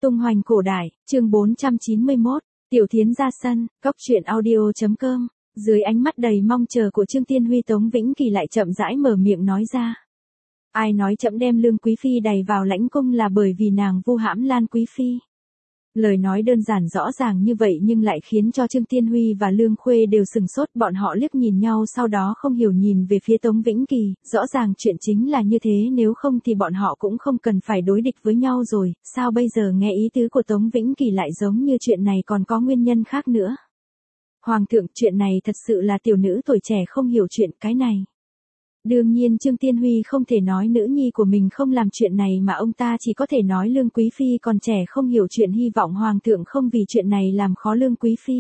Tung hoành cổ đại, chương 491, Tiểu Thiến ra sân, góc truyện audio.com. Dưới ánh mắt đầy mong chờ của Trương Tiên Huy, Tống Vĩnh Kỳ lại chậm rãi mở miệng nói ra. Ai nói trẫm đem Lương Quý Phi đày vào lãnh cung là bởi vì nàng vu hãm Lan Quý Phi. Lời nói đơn giản rõ ràng như vậy nhưng lại khiến cho Trương Tiên Huy và Lương Khuê đều sừng sốt, bọn họ liếc nhìn nhau sau đó không hiểu nhìn về phía Tống Vĩnh Kỳ, rõ ràng chuyện chính là như thế, nếu không thì bọn họ cũng không cần phải đối địch với nhau rồi, sao bây giờ nghe ý tứ của Tống Vĩnh Kỳ lại giống như chuyện này còn có nguyên nhân khác nữa. Hoàng thượng, chuyện này thật sự là tiểu nữ tuổi trẻ không hiểu chuyện cái này. Đương nhiên Trương Tiên Huy không thể nói nữ nhi của mình không làm chuyện này mà ông ta chỉ có thể nói Lương Quý Phi còn trẻ không hiểu chuyện, hy vọng Hoàng thượng không vì chuyện này làm khó Lương Quý Phi.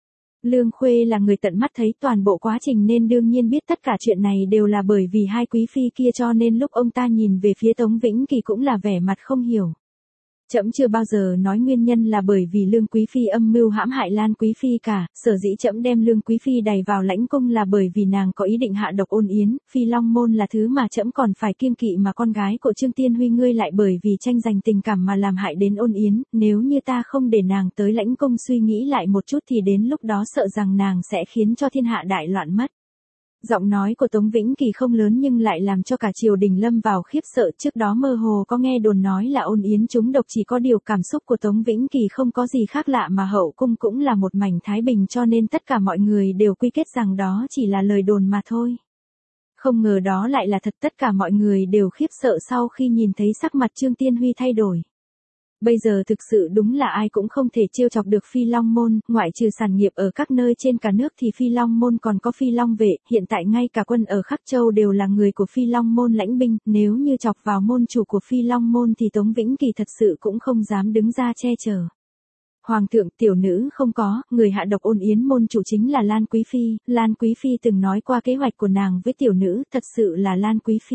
Lương Khuê là người tận mắt thấy toàn bộ quá trình nên đương nhiên biết tất cả chuyện này đều là bởi vì hai quý phi kia, cho nên lúc ông ta nhìn về phía Tống Vĩnh Kỳ cũng là vẻ mặt không hiểu. Trẫm chưa bao giờ nói nguyên nhân là bởi vì Lương Quý Phi âm mưu hãm hại Lan Quý Phi cả, sở dĩ trẫm đem Lương Quý Phi đày vào lãnh cung là bởi vì nàng có ý định hạ độc Ôn Yến, Phi Long Môn là thứ mà trẫm còn phải kiêng kỵ mà con gái của Trương Tiên Huy ngươi lại bởi vì tranh giành tình cảm mà làm hại đến Ôn Yến, nếu như ta không để nàng tới lãnh cung suy nghĩ lại một chút thì đến lúc đó sợ rằng nàng sẽ khiến cho thiên hạ đại loạn mất. Giọng nói của Tống Vĩnh Kỳ không lớn nhưng lại làm cho cả triều đình lâm vào khiếp sợ, trước đó mơ hồ có nghe đồn nói là Ôn Yến trúng độc, chỉ có điều cảm xúc của Tống Vĩnh Kỳ không có gì khác lạ mà hậu cung cũng là một mảnh thái bình, cho nên tất cả mọi người đều quy kết rằng đó chỉ là lời đồn mà thôi. Không ngờ đó lại là thật, tất cả mọi người đều khiếp sợ sau khi nhìn thấy sắc mặt Trương Tiên Huy thay đổi. Bây giờ thực sự đúng là ai cũng không thể trêu chọc được Phi Long Môn, ngoại trừ sản nghiệp ở các nơi trên cả nước thì Phi Long Môn còn có Phi Long Vệ, hiện tại ngay cả quân ở Khắc Châu đều là người của Phi Long Môn lãnh binh, nếu như chọc vào môn chủ của Phi Long Môn thì Tống Vĩnh Kỳ thật sự cũng không dám đứng ra che chở. Hoàng thượng, tiểu nữ không có, người hạ độc Ôn Yến môn chủ chính là Lan Quý Phi, Lan Quý Phi từng nói qua kế hoạch của nàng với tiểu nữ, thật sự là Lan Quý Phi.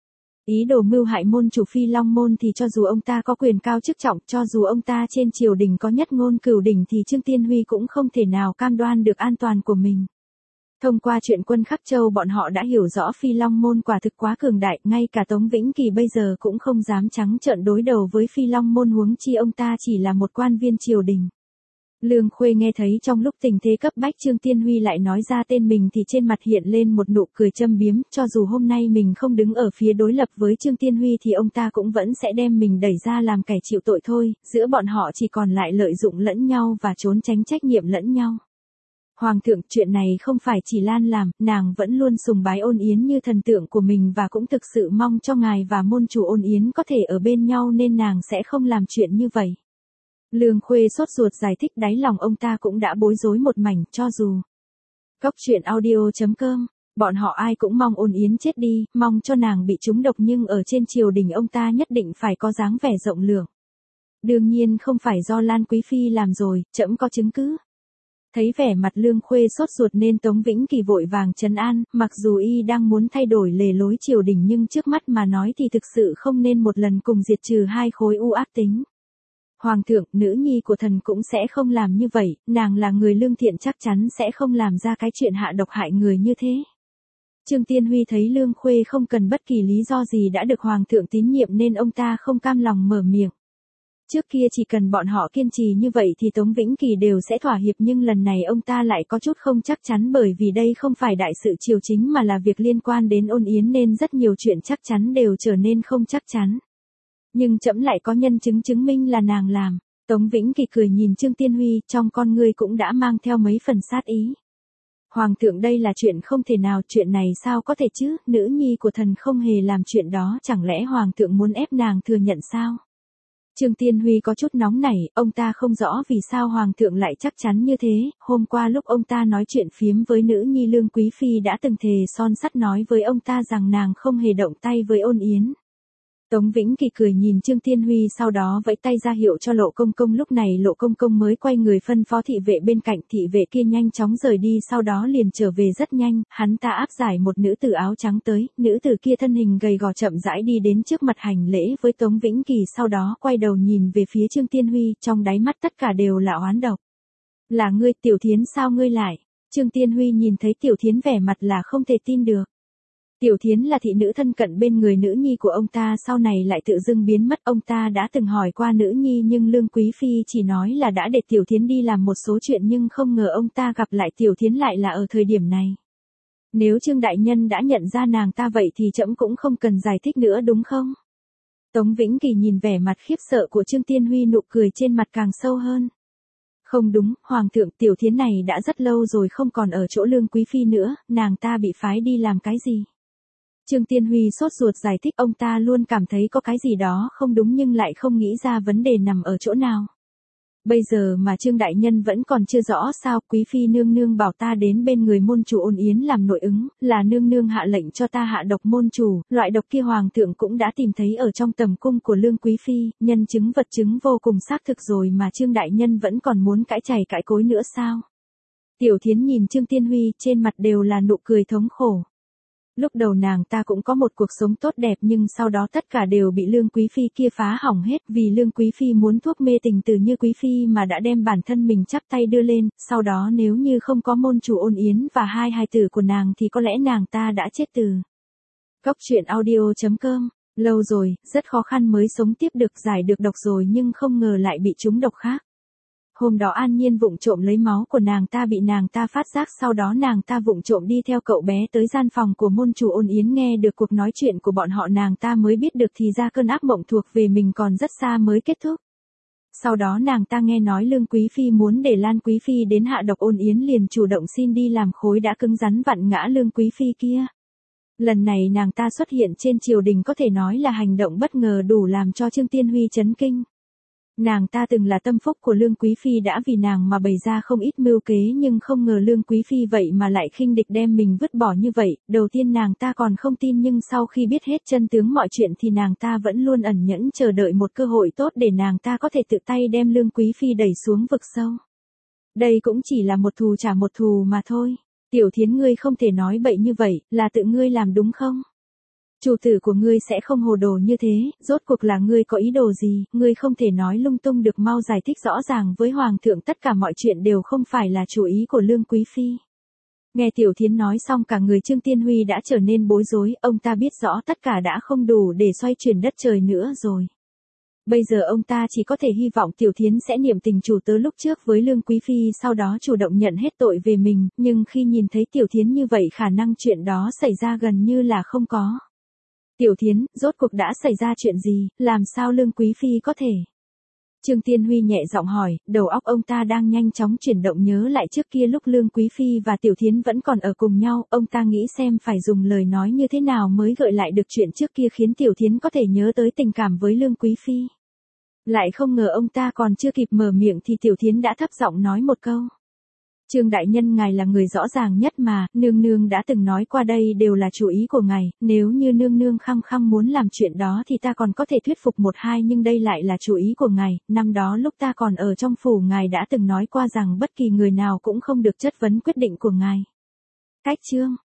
Ý đồ mưu hại môn chủ Phi Long Môn thì cho dù ông ta có quyền cao chức trọng, cho dù ông ta trên triều đình có nhất ngôn cửu đỉnh thì Trương Tiên Huy cũng không thể nào cam đoan được an toàn của mình. Thông qua chuyện quân Khắc Châu bọn họ đã hiểu rõ Phi Long Môn quả thực quá cường đại, ngay cả Tống Vĩnh Kỳ bây giờ cũng không dám trắng trợn đối đầu với Phi Long Môn, huống chi ông ta chỉ là một quan viên triều đình. Lương Khuê nghe thấy trong lúc tình thế cấp bách Trương Tiên Huy lại nói ra tên mình thì trên mặt hiện lên một nụ cười châm biếm, cho dù hôm nay mình không đứng ở phía đối lập với Trương Tiên Huy thì ông ta cũng vẫn sẽ đem mình đẩy ra làm kẻ chịu tội thôi, giữa bọn họ chỉ còn lại lợi dụng lẫn nhau và trốn tránh trách nhiệm lẫn nhau. Hoàng thượng, chuyện này không phải chỉ Lan làm, nàng vẫn luôn sùng bái Ôn Yến như thần tượng của mình và cũng thực sự mong cho ngài và môn chủ Ôn Yến có thể ở bên nhau nên nàng sẽ không làm chuyện như vậy. Lương Khuê sốt ruột giải thích, đáy lòng ông ta cũng đã bối rối một mảnh, cho dù. Góc truyện audio.com, bọn họ ai cũng mong Ôn Yến chết đi, mong cho nàng bị trúng độc, nhưng ở trên triều đình ông ta nhất định phải có dáng vẻ rộng lượng. Đương nhiên không phải do Lan Quý Phi làm rồi, trẫm có chứng cứ. Thấy vẻ mặt Lương Khuê sốt ruột nên Tống Vĩnh Kỳ vội vàng trấn an, mặc dù y đang muốn thay đổi lề lối triều đình nhưng trước mắt mà nói thì thực sự không nên một lần cùng diệt trừ hai khối u ác tính. Hoàng thượng, nữ nhi của thần cũng sẽ không làm như vậy, nàng là người lương thiện chắc chắn sẽ không làm ra cái chuyện hạ độc hại người như thế. Trương Tiên Huy thấy Lương Khuê không cần bất kỳ lý do gì đã được Hoàng thượng tín nhiệm nên ông ta không cam lòng mở miệng. Trước kia chỉ cần bọn họ kiên trì như vậy thì Tống Vĩnh Kỳ đều sẽ thỏa hiệp, nhưng lần này ông ta lại có chút không chắc chắn, bởi vì đây không phải đại sự triều chính mà là việc liên quan đến Ôn Yến nên rất nhiều chuyện chắc chắn đều trở nên không chắc chắn. Nhưng trẫm lại có nhân chứng chứng minh là nàng làm. Tống Vĩnh Kỳ cười nhìn Trương Tiên Huy, trong con ngươi cũng đã mang theo mấy phần sát ý. Hoàng thượng, đây là chuyện không thể nào, chuyện này sao có thể chứ, nữ nhi của thần không hề làm chuyện đó, chẳng lẽ Hoàng thượng muốn ép nàng thừa nhận sao? Trương Tiên Huy có chút nóng nảy, ông ta không rõ vì sao Hoàng thượng lại chắc chắn như thế, hôm qua lúc ông ta nói chuyện phiếm với nữ nhi Lương Quý Phi đã từng thề son sắt nói với ông ta rằng nàng không hề động tay với Ôn Yến. Tống Vĩnh Kỳ cười nhìn Trương Tiên Huy, sau đó vẫy tay ra hiệu cho Lộ Công Công, lúc này Lộ Công Công mới quay người phân phó thị vệ bên cạnh, thị vệ kia nhanh chóng rời đi sau đó liền trở về rất nhanh, hắn ta áp giải một nữ tử áo trắng tới, nữ tử kia thân hình gầy gò chậm rãi đi đến trước mặt hành lễ với Tống Vĩnh Kỳ, sau đó quay đầu nhìn về phía Trương Tiên Huy, trong đáy mắt tất cả đều là oán độc. Là ngươi, Tiểu Thiến, sao ngươi lại? Trương Tiên Huy nhìn thấy Tiểu Thiến vẻ mặt là không thể tin được. Tiểu Thiến là thị nữ thân cận bên người nữ nhi của ông ta, sau này lại tự dưng biến mất. Ông ta đã từng hỏi qua nữ nhi nhưng Lương Quý Phi chỉ nói là đã để Tiểu Thiến đi làm một số chuyện, nhưng không ngờ ông ta gặp lại Tiểu Thiến lại là ở thời điểm này. Nếu Trương đại nhân đã nhận ra nàng ta vậy thì trẫm cũng không cần giải thích nữa đúng không? Tống Vĩnh Kỳ nhìn vẻ mặt khiếp sợ của Trương Tiên Huy, nụ cười trên mặt càng sâu hơn. Không đúng, Hoàng thượng, Tiểu Thiến này đã rất lâu rồi không còn ở chỗ Lương Quý Phi nữa, nàng ta bị phái đi làm cái gì? Trương Tiên Huy sốt ruột giải thích, ông ta luôn cảm thấy có cái gì đó không đúng nhưng lại không nghĩ ra vấn đề nằm ở chỗ nào. Bây giờ mà Trương đại nhân vẫn còn chưa rõ sao? Quý phi nương nương bảo ta đến bên người môn chủ Ôn Yến làm nội ứng, là nương nương hạ lệnh cho ta hạ độc môn chủ, loại độc kia hoàng thượng cũng đã tìm thấy ở trong tầm cung của Lương Quý phi, nhân chứng vật chứng vô cùng xác thực rồi mà Trương đại nhân vẫn còn muốn cãi chày cãi cối nữa sao? Tiểu Thiến nhìn Trương Tiên Huy, trên mặt đều là nụ cười thống khổ. Lúc đầu nàng ta cũng có một cuộc sống tốt đẹp nhưng sau đó tất cả đều bị Lương Quý Phi kia phá hỏng hết, vì Lương Quý Phi muốn thuốc mê tình từ Như Quý Phi mà đã đem bản thân mình chắp tay đưa lên, sau đó nếu như không có môn chủ Ôn Yến và hai hài tử của nàng thì có lẽ nàng ta đã chết từ. Cốc truyện audio.com, lâu rồi, rất khó khăn mới sống tiếp được, giải được độc rồi nhưng không ngờ lại bị trúng độc khác. Hôm đó An Nhiên vụng trộm lấy máu của nàng ta bị nàng ta phát giác, sau đó nàng ta vụng trộm đi theo cậu bé tới gian phòng của môn chủ Ôn Yến, nghe được cuộc nói chuyện của bọn họ, nàng ta mới biết được thì ra cơn ác mộng thuộc về mình còn rất xa mới kết thúc. Sau đó nàng ta nghe nói Lương Quý Phi muốn để Lan Quý Phi đến hạ độc Ôn Yến, liền chủ động xin đi làm khối đã cứng rắn vặn ngã Lương Quý Phi kia. Lần này nàng ta xuất hiện trên triều đình có thể nói là hành động bất ngờ đủ làm cho Trương Tiên Huy chấn kinh. Nàng ta từng là tâm phúc của Lương Quý Phi, đã vì nàng mà bày ra không ít mưu kế nhưng không ngờ Lương Quý Phi vậy mà lại khinh địch đem mình vứt bỏ như vậy. Đầu tiên nàng ta còn không tin nhưng sau khi biết hết chân tướng mọi chuyện thì nàng ta vẫn luôn ẩn nhẫn chờ đợi một cơ hội tốt để nàng ta có thể tự tay đem Lương Quý Phi đẩy xuống vực sâu. Đây cũng chỉ là một thù trả một thù mà thôi. Tiểu Thiến, ngươi không thể nói bậy như vậy, là tự ngươi làm đúng không? Chủ tử của ngươi sẽ không hồ đồ như thế, rốt cuộc là ngươi có ý đồ gì, ngươi không thể nói lung tung được, mau giải thích rõ ràng với Hoàng thượng, tất cả mọi chuyện đều không phải là chủ ý của Lương Quý Phi. Nghe Tiểu Thiến nói xong cả người Trương Tiên Huy đã trở nên bối rối, ông ta biết rõ tất cả đã không đủ để xoay chuyển đất trời nữa rồi. Bây giờ ông ta chỉ có thể hy vọng Tiểu Thiến sẽ niệm tình chủ tớ lúc trước với Lương Quý Phi, sau đó chủ động nhận hết tội về mình, nhưng khi nhìn thấy Tiểu Thiến như vậy khả năng chuyện đó xảy ra gần như là không có. Tiểu Thiến, rốt cuộc đã xảy ra chuyện gì, làm sao Lương Quý Phi có thể? Trương Tiên Huy nhẹ giọng hỏi, đầu óc ông ta đang nhanh chóng chuyển động, nhớ lại trước kia lúc Lương Quý Phi và Tiểu Thiến vẫn còn ở cùng nhau, ông ta nghĩ xem phải dùng lời nói như thế nào mới gợi lại được chuyện trước kia khiến Tiểu Thiến có thể nhớ tới tình cảm với Lương Quý Phi. Lại không ngờ ông ta còn chưa kịp mở miệng thì Tiểu Thiến đã thấp giọng nói một câu. Trương đại nhân, ngài là người rõ ràng nhất mà, nương nương đã từng nói qua đây đều là chủ ý của ngài, nếu như nương nương khăng khăng muốn làm chuyện đó thì ta còn có thể thuyết phục một hai, nhưng đây lại là chủ ý của ngài, năm đó lúc ta còn ở trong phủ ngài đã từng nói qua rằng bất kỳ người nào cũng không được chất vấn quyết định của ngài. Cách chương